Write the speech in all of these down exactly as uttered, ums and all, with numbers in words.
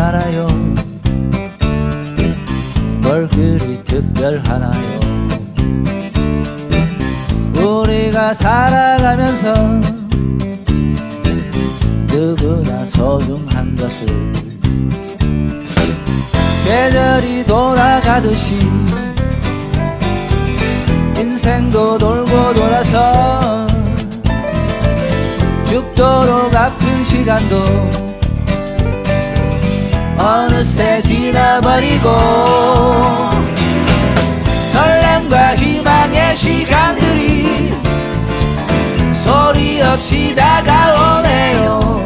살아요. 뭘 그리 특별하나요? 우리가 살아가면서 누구나 소중한 것을 계절이 돌아가듯이 인생도 돌고 돌아서 죽도록 아픈 시간도 어느새 지나버리고 설렘과 희망의 시간들이 소리 없이 다가오네요.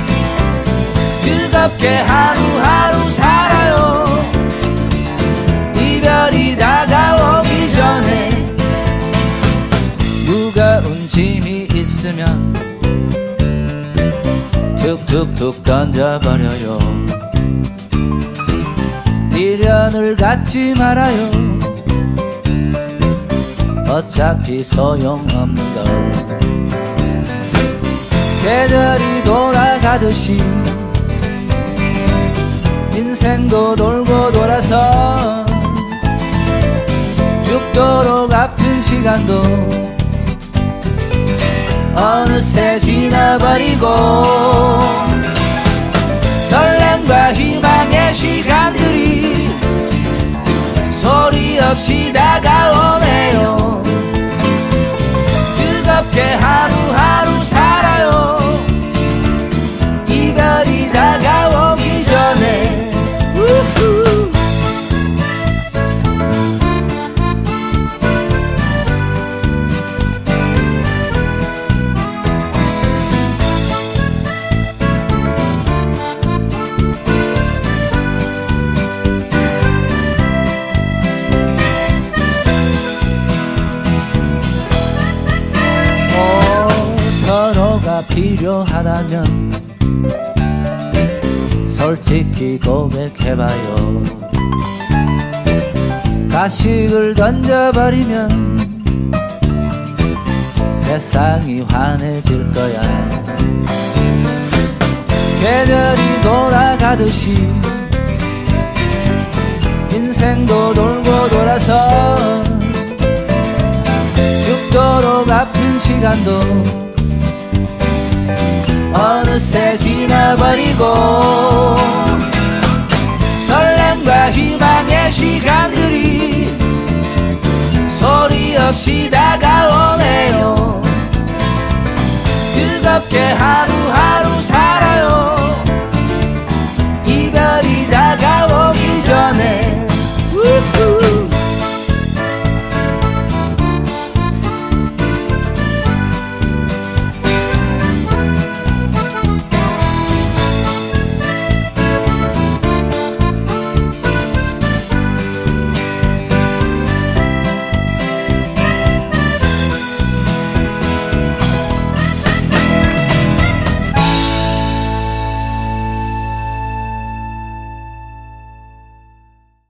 뜨겁게 하루하루 살아요. 이별이 다가오기 전에 무거운 짐이 있으면 툭툭툭 던져버려요. 미련을 갖지 말아요. 어차피 소용없는 걸. 계절이 돌아가듯이 인생도 돌고 돌아서 죽도록 아픈 시간도 어느새 지나버리고 설렘과 희망의 시간들이 소리 없이 다가오네요. 뜨겁게 하루하루 살아요. 이별이 다가오기 전에 우후. 필요하다면 솔직히 고백해봐요. 가식을 던져버리면 세상이 환해질 거야. 계절이 돌아가듯이 인생도 돌고 돌아서 죽도록 아픈 시간도 어느새 지나버리고 설렘과 희망의 시간들이 소리 없이 다